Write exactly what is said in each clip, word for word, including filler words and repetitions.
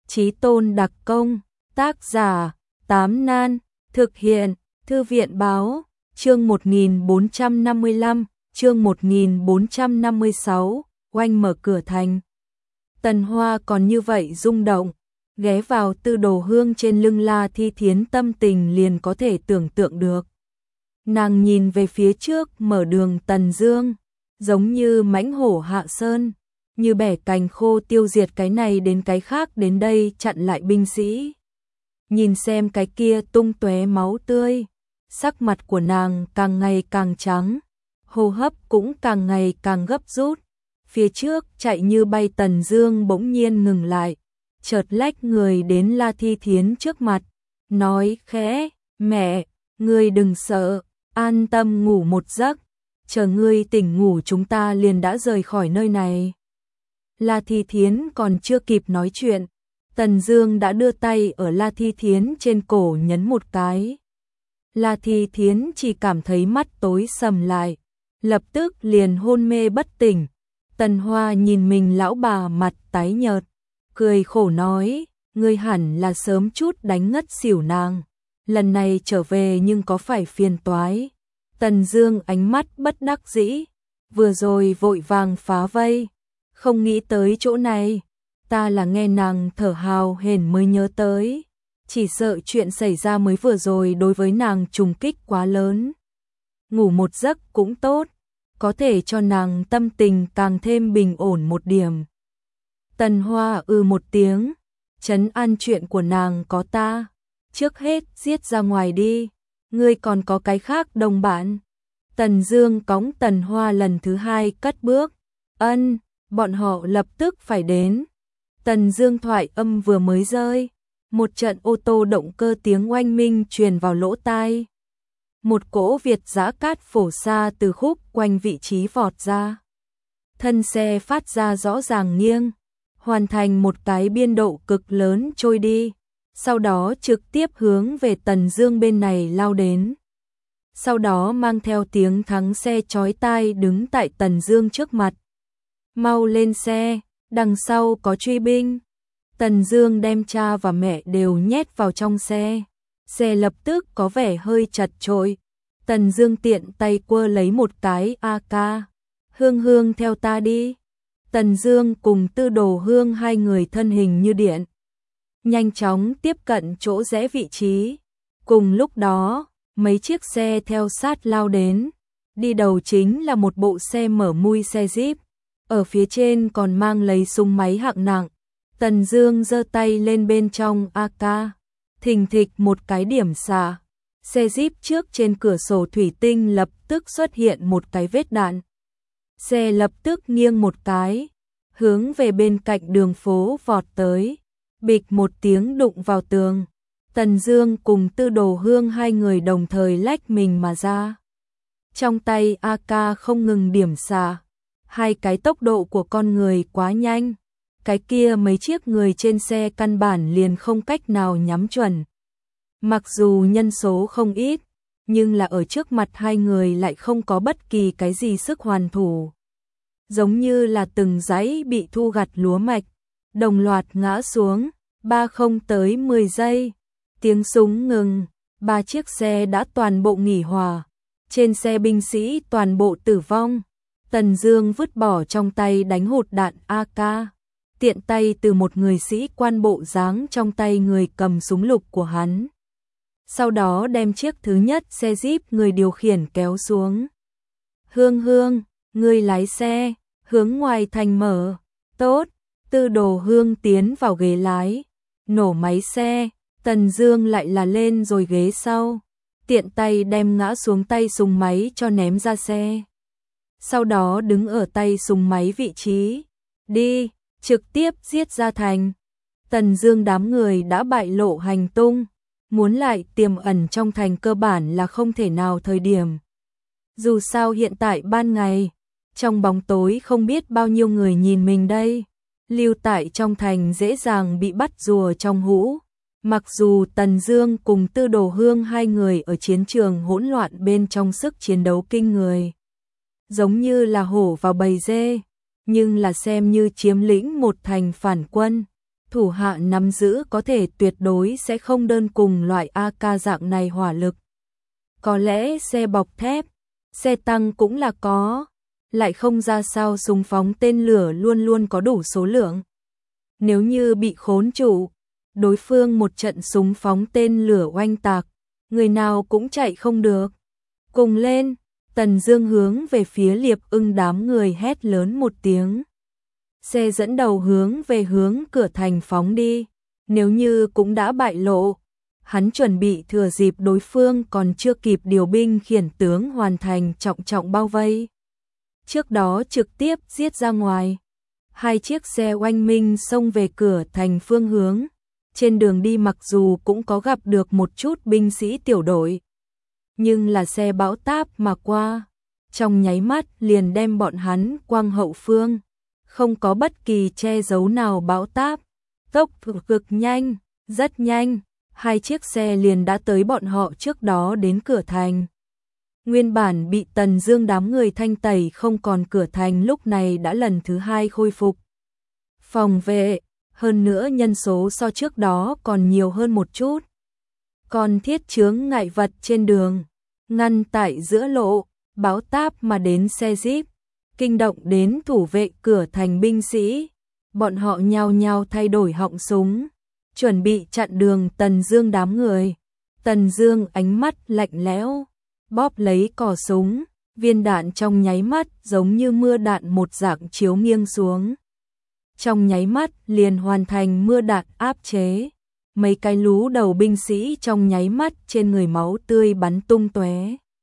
Chí tôn đặc công, tác giả, Tám Nan, thực hiện, Thư viện báo, chương một nghìn bốn trăm năm mươi lăm, chương một nghìn bốn trăm năm mươi sáu, oanh mở cửa thành. Tần Hoa còn như vậy rung động, ghé vào Tư Đồ Hương trên lưng La Thi Thiến, tâm tình liền có thể tưởng tượng được. Nàng nhìn về phía trước mở đường Tần Dương, giống như mãnh hổ hạ sơn, như bẻ cành khô tiêu diệt cái này đến cái khác đến đây chặn lại binh sĩ. Nhìn xem cái kia tung tóe máu tươi, sắc mặt của nàng càng ngày càng trắng, hô hấp cũng càng ngày càng gấp rút. Phía trước chạy như bay Tần Dương bỗng nhiên ngừng lại, chợt lách người đến La Thi Thiến trước mặt, nói khẽ, mẹ, ngươi đừng sợ, an tâm ngủ một giấc, chờ ngươi tỉnh ngủ chúng ta liền đã rời khỏi nơi này. La Thi Thiến còn chưa kịp nói chuyện, Tần Dương đã đưa tay ở La Thi Thiến trên cổ nhấn một cái. La Thi Thiến chỉ cảm thấy mắt tối sầm lại, lập tức liền hôn mê bất tỉnh. Tần Hoa nhìn mình lão bà mặt tái nhợt, cười khổ nói, ngươi hẳn là sớm chút đánh ngất xỉu nàng, lần này trở về nhưng có phải phiền toái. Tần Dương ánh mắt bất đắc dĩ, vừa rồi vội vàng phá vây, không nghĩ tới chỗ này, ta là nghe nàng thở hào hển mới nhớ tới, chỉ sợ chuyện xảy ra mới vừa rồi đối với nàng trùng kích quá lớn. Ngủ một giấc cũng tốt, có thể cho nàng tâm tình càng thêm bình ổn một điểm. Tần Hoa ư một tiếng, trấn an chuyện của nàng có ta, trước hết giết ra ngoài đi, ngươi còn có cái khác đồng bạn. Tần Dương cõng Tần Hoa lần thứ hai cất bước, ân, bọn họ lập tức phải đến. Tần Dương thoại âm vừa mới rơi, một trận ô tô động cơ tiếng oanh minh truyền vào lỗ tai. Một cỗ Việt giã cát phổ xa từ khúc quanh vị trí vọt ra. Thân xe phát ra rõ ràng nghiêng, hoàn thành một cái biên độ cực lớn trôi đi, sau đó trực tiếp hướng về Tần Dương bên này lao đến. Sau đó mang theo tiếng thắng xe chói tai đứng tại Tần Dương trước mặt. Mau lên xe, đằng sau có truy binh. Tần Dương đem cha và mẹ đều nhét vào trong xe. Xe lập tức có vẻ hơi chật chội. Tần Dương tiện tay quơ lấy một cái a ca. Hương Hương theo ta đi. Tần Dương cùng Tư Đồ Hương hai người thân hình như điện, nhanh chóng tiếp cận chỗ rẽ vị trí. Cùng lúc đó, mấy chiếc xe theo sát lao đến. Đi đầu chính là một bộ xe mở mui xe Jeep, ở phía trên còn mang lấy súng máy hạng nặng. Tần Dương giơ tay lên bên trong a ca, thình thịch một cái điểm xạ. Xe Jeep trước trên cửa sổ thủy tinh lập tức xuất hiện một cái vết đạn. Xe lập tức nghiêng một cái, hướng về bên cạnh đường phố vọt tới, bịch một tiếng đụng vào tường. Tần Dương cùng Tư Đồ Hương hai người đồng thời lách mình mà ra. Trong tay a ca không ngừng điểm xạ, hai cái tốc độ của con người quá nhanh, cái kia mấy chiếc người trên xe căn bản liền không cách nào nhắm chuẩn. Mặc dù nhân số không ít, nhưng là ở trước mặt hai người lại không có bất kỳ cái gì sức hoàn thủ. Giống như là từng dãy bị thu gặt lúa mạch, đồng loạt ngã xuống, ba không tới mười giây. Tiếng súng ngừng, ba chiếc xe đã toàn bộ nghỉ hỏa, trên xe binh sĩ toàn bộ tử vong. Tần Dương vứt bỏ trong tay đánh hụt đạn a ca, tiện tay từ một người sĩ quan bộ dáng trong tay người cầm súng lục của hắn. Sau đó đem chiếc thứ nhất xe Jeep người điều khiển kéo xuống. Hương Hương, ngươi lái xe, hướng ngoài thành mở. Tốt. Tư Đồ Hương tiến vào ghế lái, nổ máy xe. Tần Dương lại là lên rồi ghế sau, tiện tay đem ngã xuống tay súng máy cho ném ra xe. Sau đó đứng ở tay súng máy vị trí, đi, trực tiếp giết ra thành. Tần Dương đám người đã bại lộ hành tung, muốn lại tiềm ẩn trong thành cơ bản là không thể nào thời điểm. Dù sao hiện tại ban ngày, trong bóng tối không biết bao nhiêu người nhìn mình đây, lưu tại trong thành dễ dàng bị bắt rùa trong hũ. Mặc dù Tần Dương cùng Tư Đồ Hương hai người ở chiến trường hỗn loạn bên trong sức chiến đấu kinh người, giống như là hổ vào bầy dê, nhưng là xem như chiếm lĩnh một thành phản quân, thủ hạ nắm giữ có thể tuyệt đối sẽ không đơn cùng loại a ca dạng này hỏa lực. Có lẽ xe bọc thép, xe tăng cũng là có, lại không ra sao súng phóng tên lửa luôn luôn có đủ số lượng. Nếu như bị khốn trụ, đối phương một trận súng phóng tên lửa oanh tạc, người nào cũng chạy không được. Cùng lên, Tần Dương hướng về phía Liệp Ưng đám người hét lớn một tiếng. Xe dẫn đầu hướng về hướng cửa thành phóng đi, nếu như cũng đã bại lộ, hắn chuẩn bị thừa dịp đối phương còn chưa kịp điều binh khiển tướng hoàn thành trọng trọng bao vây. Trước đó trực tiếp giết ra ngoài. Hai chiếc xe oanh minh xông về cửa thành phương hướng. Trên đường đi mặc dù cũng có gặp được một chút binh sĩ tiểu đội, nhưng là xe bão táp mà qua, trong nháy mắt liền đem bọn hắn quang hậu phương, không có bất kỳ che giấu nào bão táp, tốc độ cực nhanh, rất nhanh, hai chiếc xe liền đã tới bọn họ trước đó đến cửa thành. Nguyên bản bị Tần Dương đám người thanh tẩy không còn cửa thành lúc này đã lần thứ hai khôi phục phòng vệ, hơn nữa nhân số so trước đó còn nhiều hơn một chút. Còn thiết chướng ngại vật trên đường, ngăn tại giữa lộ, bão táp mà đến xe jeep, kinh động đến thủ vệ cửa thành binh sĩ. Bọn họ nhao nhao thay đổi họng súng, chuẩn bị chặn đường Tần Dương đám người. Tần Dương ánh mắt lạnh lẽo, bóp lấy cò súng, viên đạn trong nháy mắt giống như mưa đạn một dạng chiếu nghiêng xuống. Trong nháy mắt liền hoàn thành mưa đạn áp chế, mấy cái lú đầu binh sĩ trong nháy mắt trên người máu tươi bắn tung tóe,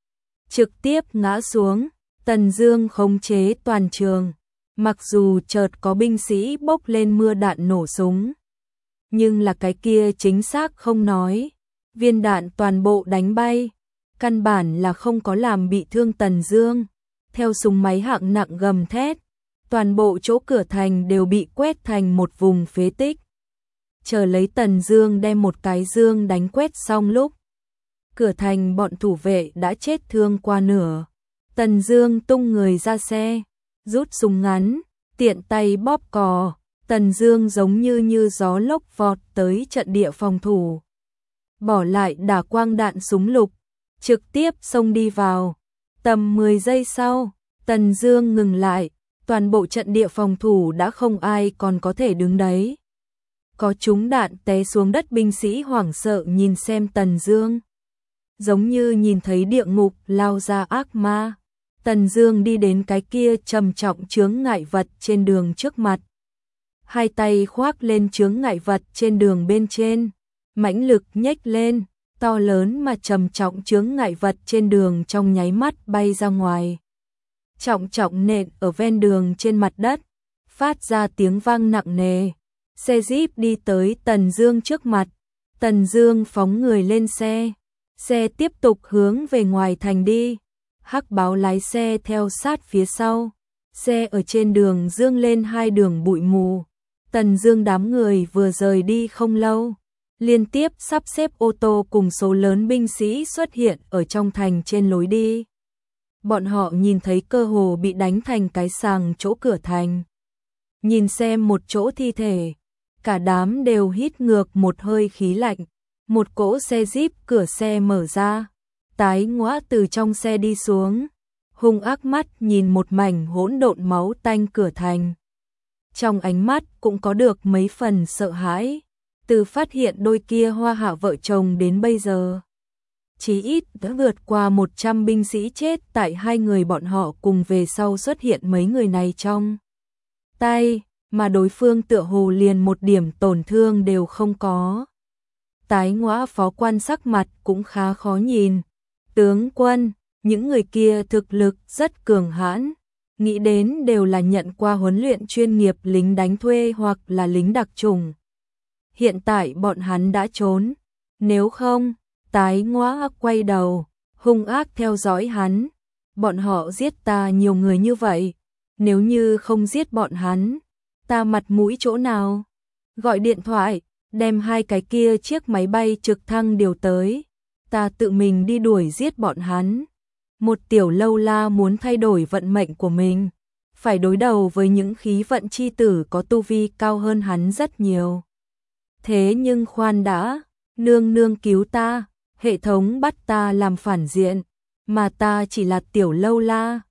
trực tiếp ngã xuống. Tần Dương khống chế toàn trường, mặc dù chợt có binh sĩ bốc lên mưa đạn nổ súng, nhưng là cái kia chính xác không nói, viên đạn toàn bộ đánh bay, căn bản là không có làm bị thương Tần Dương. Theo súng máy hạng nặng gầm thét, toàn bộ chỗ cửa thành đều bị quét thành một vùng phế tích. Chờ lấy Tần Dương đem một cái dương đánh quét xong lúc, cửa thành bọn thủ vệ đã chết thương qua nửa. Tần Dương tung người ra xe, rút súng ngắn, tiện tay bóp cò. Tần Dương giống như như gió lốc vọt tới trận địa phòng thủ, bỏ lại đả quang đạn súng lục, trực tiếp xông đi vào. Tầm mười giây sau, Tần Dương ngừng lại, toàn bộ trận địa phòng thủ đã không ai còn có thể đứng đấy. Có trúng đạn té xuống đất binh sĩ hoảng sợ nhìn xem Tần Dương, giống như nhìn thấy địa ngục lao ra ác ma. Tần Dương đi đến cái kia trầm trọng chướng ngại vật trên đường trước mặt, hai tay khoác lên chướng ngại vật trên đường bên trên, mãnh lực nhếch lên, to lớn mà trầm trọng chướng ngại vật trên đường trong nháy mắt bay ra ngoài, trọng trọng nện ở ven đường trên mặt đất, phát ra tiếng vang nặng nề. Xe jeep đi tới Tần Dương trước mặt, Tần Dương phóng người lên xe, xe tiếp tục hướng về ngoài thành đi. Hắc Báo lái xe theo sát phía sau, xe ở trên đường dương lên hai đường bụi mù. Tần Dương đám người vừa rời đi không lâu, liên tiếp sắp xếp ô tô cùng số lớn binh sĩ xuất hiện ở trong thành trên lối đi. Bọn họ nhìn thấy cơ hồ bị đánh thành cái sàng chỗ cửa thành. Nhìn xem một chỗ thi thể, cả đám đều hít ngược một hơi khí lạnh. Một cỗ xe jeep cửa xe mở ra, Tái Ngõa từ trong xe đi xuống, hung ác mắt nhìn một mảnh hỗn độn máu tanh cửa thành. Trong ánh mắt cũng có được mấy phần sợ hãi, từ phát hiện đôi kia Hoa Hạ vợ chồng đến bây giờ, chí ít đã vượt qua một trăm binh sĩ chết tại hai người bọn họ cùng về sau xuất hiện mấy người này trong tay, mà đối phương tựa hồ liền một điểm tổn thương đều không có. Tái Ngõa phó quan sắc mặt cũng khá khó nhìn. Tướng quân, những người kia thực lực rất cường hãn, nghĩ đến đều là nhận qua huấn luyện chuyên nghiệp lính đánh thuê hoặc là lính đặc chủng. Hiện tại bọn hắn đã trốn, nếu không, Tái Ngõa quay đầu, hung ác theo dõi hắn. Bọn họ giết ta nhiều người như vậy, nếu như không giết bọn hắn, ta mặt mũi chỗ nào? Gọi điện thoại, đem hai cái kia chiếc máy bay trực thăng điều tới, ta tự mình đi đuổi giết bọn hắn. Một tiểu lâu la muốn thay đổi vận mệnh của mình, phải đối đầu với những khí vận chi tử có tu vi cao hơn hắn rất nhiều. Thế nhưng khoan đã, nương nương cứu ta, hệ thống bắt ta làm phản diện, mà ta chỉ là tiểu lâu la,